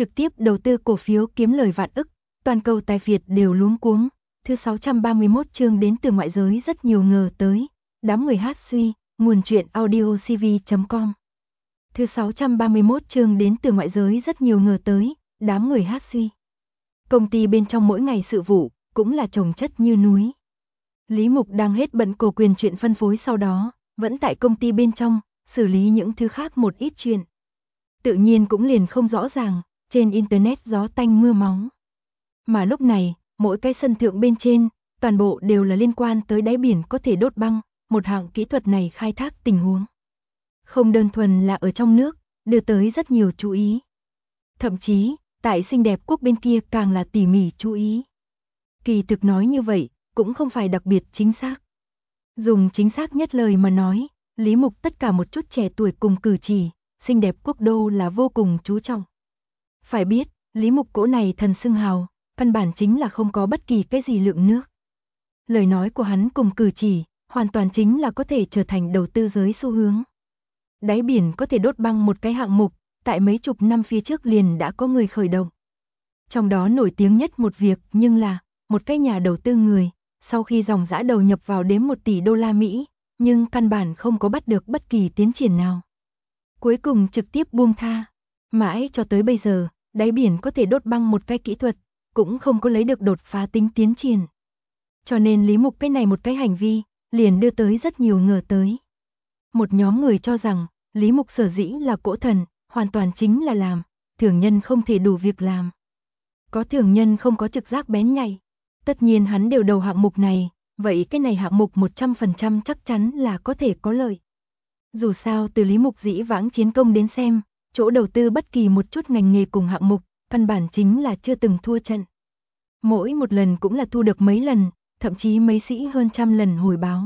trực tiếp đầu tư cổ phiếu kiếm lời vạn ức, toàn cầu tài Việt đều luống cuống. Thứ 631 chương đến từ ngoại giới rất nhiều ngờ tới, đám người hát suy, nguồn truyện audiocv.com. Thứ 631 chương đến từ ngoại giới rất nhiều ngờ tới, đám người hát suy. Công ty bên trong mỗi ngày sự vụ, cũng là chồng chất như núi. Lý Mục đang hết bận cổ quyền chuyện phân phối, sau đó, vẫn tại công ty bên trong, xử lý những thứ khác một ít chuyện. Tự nhiên cũng liền không rõ ràng, trên internet gió tanh mưa máu. Mà lúc này, mỗi cái sân thượng bên trên, toàn bộ đều là liên quan tới đáy biển có thể đốt băng, một hạng kỹ thuật này khai thác tình huống. Không đơn thuần là ở trong nước, đưa tới rất nhiều chú ý. Thậm chí, tại xinh đẹp quốc bên kia càng là tỉ mỉ chú ý. Kỳ thực nói như vậy, cũng không phải đặc biệt chính xác. Dùng chính xác nhất lời mà nói, Lý Mục tất cả một chút trẻ tuổi cùng cử chỉ, xinh đẹp quốc đô là vô cùng chú trọng. Phải biết, Lý Mục cỗ này thần xưng hào, căn bản chính là không có bất kỳ cái gì lượng nước. Lời nói của hắn cùng cử chỉ, hoàn toàn chính là có thể trở thành đầu tư giới xu hướng. Đáy biển có thể đốt băng một cái hạng mục, tại mấy chục năm phía trước liền đã có người khởi động. Trong đó nổi tiếng nhất một việc nhưng là, một cái nhà đầu tư người, sau khi dòng dã đầu nhập vào đến 1 tỷ đô la Mỹ, nhưng căn bản không có bắt được bất kỳ tiến triển nào. Cuối cùng trực tiếp buông tha. Mãi cho tới bây giờ, đáy biển có thể đốt băng một cái kỹ thuật, cũng không có lấy được đột phá tính tiến triển. Cho nên Lý Mục cái này một cái hành vi, liền đưa tới rất nhiều ngờ tới. Một nhóm người cho rằng, Lý Mục sở dĩ là cỗ thần, hoàn toàn chính là làm, thường nhân không thể đủ việc làm. Có thường nhân không có trực giác bén nhạy. Tất nhiên hắn đều đầu hạng mục này, vậy cái này hạng mục 100% chắc chắn là có thể có lợi. Dù sao từ Lý Mục dĩ vãng chiến công đến xem, chỗ đầu tư bất kỳ một chút ngành nghề cùng hạng mục, căn bản chính là chưa từng thua trận. Mỗi một lần cũng là thu được mấy lần, thậm chí mấy sĩ hơn trăm lần hồi báo.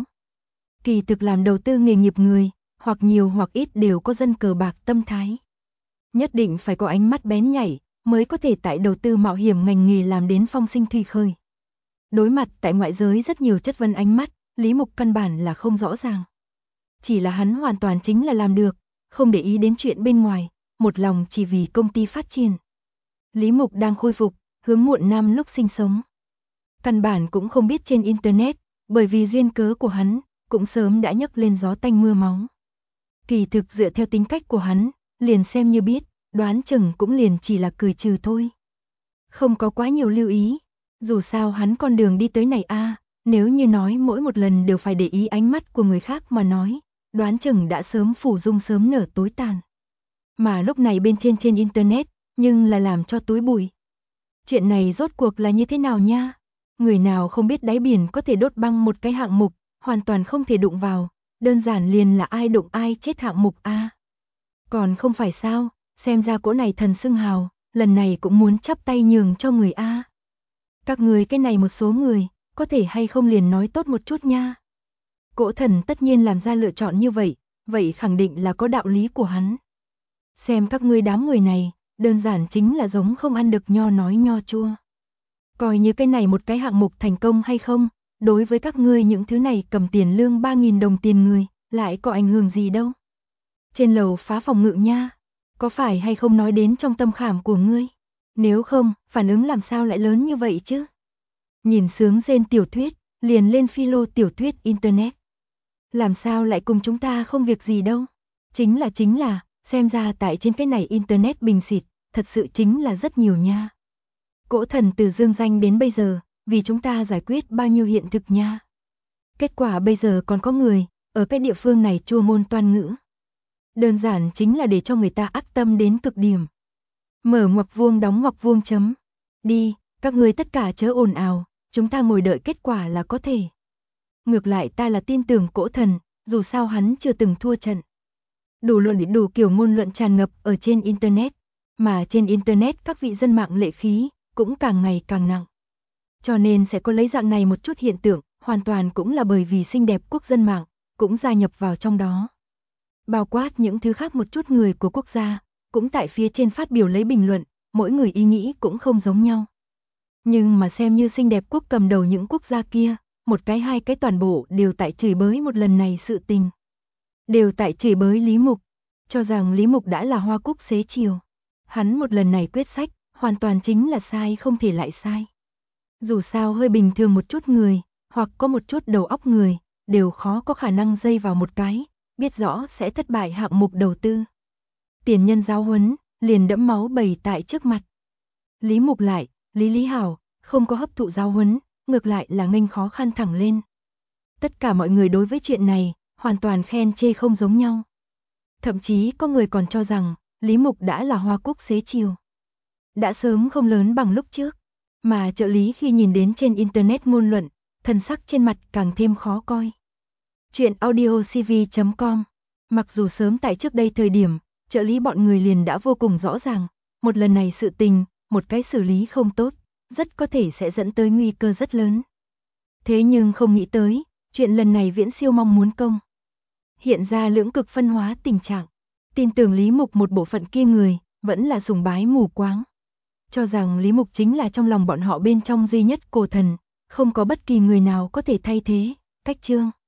Kỳ thực làm đầu tư nghề nghiệp người, hoặc nhiều hoặc ít đều có dân cờ bạc tâm thái. Nhất định phải có ánh mắt bén nhạy, mới có thể tại đầu tư mạo hiểm ngành nghề làm đến phong sinh thủy khởi. Đối mặt tại ngoại giới rất nhiều chất vấn ánh mắt, Lý Mục căn bản là không rõ ràng. Chỉ là hắn hoàn toàn chính là làm được, không để ý đến chuyện bên ngoài, một lòng chỉ vì công ty phát triển. Lý Mục đang khôi phục, hướng muộn nam lúc sinh sống. Căn bản cũng không biết trên internet, bởi vì duyên cớ của hắn, cũng sớm đã nhấc lên gió tanh mưa máu. Kỳ thực dựa theo tính cách của hắn, liền xem như biết, đoán chừng cũng liền chỉ là cười trừ thôi. Không có quá nhiều lưu ý, dù sao hắn con đường đi tới này nếu như nói mỗi một lần đều phải để ý ánh mắt của người khác mà nói, đoán chừng đã sớm phủ dung sớm nở tối tàn. Mà lúc này bên trên internet, nhưng là làm cho túi bụi. Chuyện này rốt cuộc là như thế nào nha? Người nào không biết đáy biển có thể đốt băng một cái hạng mục, hoàn toàn không thể đụng vào, đơn giản liền là ai đụng ai chết hạng mục Còn không phải sao, xem ra cỗ này thần xưng hào, lần này cũng muốn chắp tay nhường cho người Các người cái này một số người, có thể hay không liền nói tốt một chút nha. Cỗ thần tất nhiên làm ra lựa chọn như vậy khẳng định là có đạo lý của hắn. Xem các ngươi đám người này, đơn giản chính là giống không ăn được nho nói nho chua. Coi như cái này một cái hạng mục thành công hay không, đối với các ngươi những thứ này cầm tiền lương 3.000 đồng tiền người, lại có ảnh hưởng gì đâu. Trên lầu phá phòng ngự nha, có phải hay không nói đến trong tâm khảm của ngươi? Nếu không, phản ứng làm sao lại lớn như vậy chứ? Nhìn sướng rên tiểu thuyết, liền lên philo tiểu thuyết internet. Làm sao lại cùng chúng ta không việc gì đâu? Chính là, xem ra tại trên cái này internet bình xịt, thật sự chính là rất nhiều nha. Cỗ thần từ dương danh đến bây giờ, vì chúng ta giải quyết bao nhiêu hiện thực nha. Kết quả bây giờ còn có người, ở cái địa phương này chua ngôn toan ngữ. Đơn giản chính là để cho người ta ác tâm đến cực điểm. Mở ngoặc vuông đóng ngoặc vuông chấm. Đi, các người tất cả chớ ồn ào, chúng ta ngồi đợi kết quả là có thể. Ngược lại ta là tin tưởng cỗ thần, dù sao hắn chưa từng thua trận. Đủ luận đủ kiểu ngôn luận tràn ngập ở trên internet, mà trên internet các vị dân mạng lệ khí cũng càng ngày càng nặng. Cho nên sẽ có lấy dạng này một chút hiện tượng, hoàn toàn cũng là bởi vì xinh đẹp quốc dân mạng cũng gia nhập vào trong đó. Bao quát những thứ khác một chút người của quốc gia, cũng tại phía trên phát biểu lấy bình luận, mỗi người ý nghĩ cũng không giống nhau. Nhưng mà xem như xinh đẹp quốc cầm đầu những quốc gia kia, một cái hai cái toàn bộ đều tại chửi bới một lần này sự tình. Đều tại chửi bới Lý Mục, cho rằng Lý Mục đã là hoa cúc xế chiều. Hắn một lần này quyết sách, hoàn toàn chính là sai không thể lại sai. Dù sao hơi bình thường một chút người, hoặc có một chút đầu óc người, đều khó có khả năng dây vào một cái, biết rõ sẽ thất bại hạng mục đầu tư. Tiền nhân giáo huấn, liền đẫm máu bày tại trước mặt. Lý Mục lại, Lý Hảo, không có hấp thụ giáo huấn, ngược lại là nghênh khó khăn thẳng lên. Tất cả mọi người đối với chuyện này, hoàn toàn khen chê không giống nhau. Thậm chí có người còn cho rằng, Lý Mục đã là hoa cúc xế chiều. Đã sớm không lớn bằng lúc trước, mà trợ lý khi nhìn đến trên internet ngôn luận, thần sắc trên mặt càng thêm khó coi. Chuyện audiocv.com. Mặc dù sớm tại trước đây thời điểm, trợ lý bọn người liền đã vô cùng rõ ràng, một lần này sự tình, một cái xử lý không tốt, rất có thể sẽ dẫn tới nguy cơ rất lớn. Thế nhưng không nghĩ tới, chuyện lần này viễn siêu mong muốn công. Hiện ra lưỡng cực phân hóa tình trạng, tin tưởng Lý Mục một bộ phận kia người, vẫn là sùng bái mù quáng. Cho rằng Lý Mục chính là trong lòng bọn họ bên trong duy nhất cổ thần, không có bất kỳ người nào có thể thay thế, cách chương.